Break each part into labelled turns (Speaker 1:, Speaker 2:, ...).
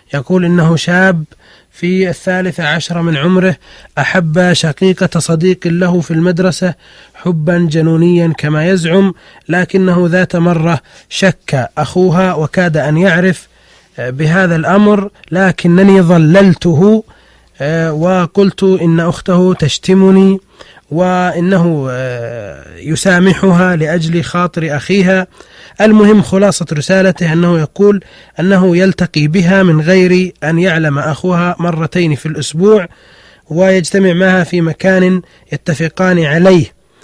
Speaker 1: يقول إنه شاب في 13 من عمره، أحب شقيقة صديق له في المدرسة حبا جنونيا كما يزعم، لكنه ذات مرة شك أخوها وكاد أن يعرف بهذا الأمر، لكنني ظللته وقلت إن أخته تشتمني وإنه يسامحها لأجل خاطر أخيها. المهم خلاصة رسالته أنه يقول أنه يلتقي بها من غير أن يعلم أخوها مرتين في الأسبوع، ويجتمع معها في مكان يتفقان عليه،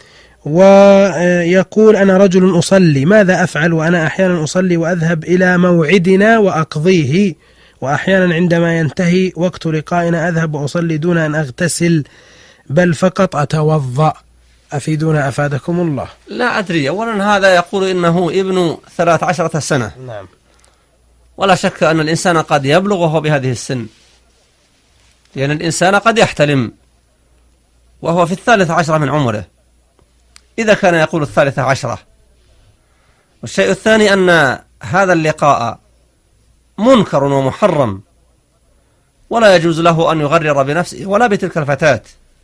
Speaker 1: ويقول أنا رجل أصلي، ماذا أفعل وأنا أحيانا أصلي وأذهب إلى موعدنا وأقضيه، وأحيانا عندما ينتهي وقت لقائنا أذهب وأصلي دون أن أغتسل بل فقط أتوضأ، أفيدونا أفادكم الله.
Speaker 2: لا أدري، أولا هذا يقول إنه ابن 13 سنة.
Speaker 1: نعم.
Speaker 2: ولا شك أن الإنسان قد يبلغ وهو بهذه السن، لأن الإنسان قد يحتلم وهو في 13 من عمره إذا كان يقول 13. والشيء الثاني أن هذا اللقاء منكر ومحرم، ولا يجوز له أن يغرر بنفسه ولا بتلك الفتاة،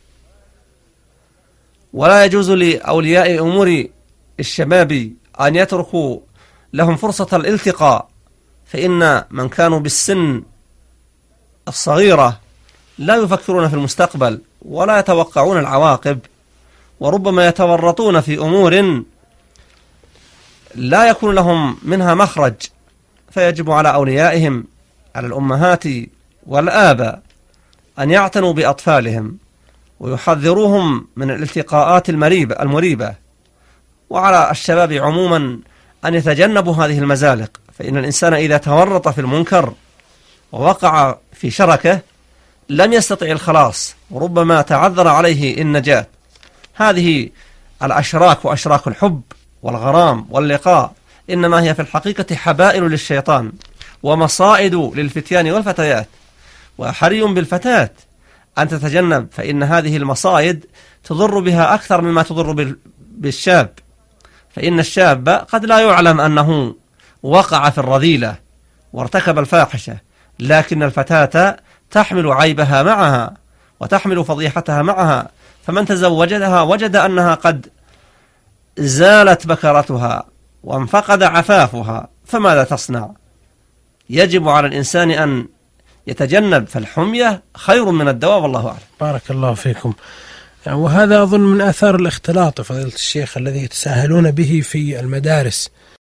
Speaker 2: ولا يجوز لأولياء أمور الشباب أن يتركوا لهم فرصة الالتقاء، فإن من كانوا بالسن الصغيرة لا يفكرون في المستقبل ولا يتوقعون العواقب، وربما يتورطون في أمور لا يكون لهم منها مخرج، فيجب على أوليائهم، على الأمهات والآباء، أن يعتنوا بأطفالهم ويحذروهم من الالتقاءات المريبة، وعلى الشباب عموما أن يتجنبوا هذه المزالق، فإن الإنسان إذا تورط في المنكر ووقع في شركه لم يستطع الخلاص، وربما تعذر عليه النجاة. هذه الأشراك وأشراك الحب والغرام واللقاء إنما هي في الحقيقة حبائل للشيطان ومصائد للفتيان والفتيات، وحري بالفتاة أن تتجنب، فإن هذه المصائد تضر بها أكثر مما تضر بالشاب، فإن الشاب قد لا يعلم أنه وقع في الرذيلة وارتكب الفاحشة، لكن الفتاة تحمل عيبها معها وتحمل فضيحتها معها، فمن تزوجها وجد أنها قد زالت بكرتها وانفقد عفافها، فماذا تصنع؟ يجب على الإنسان أن يتجنب، فالحمية خير من الدواء، والله أعلم.
Speaker 1: بارك الله فيكم. وهذا أظن من آثار الاختلاط فضيلة الشيخ الذي يتساهلون به في المدارس.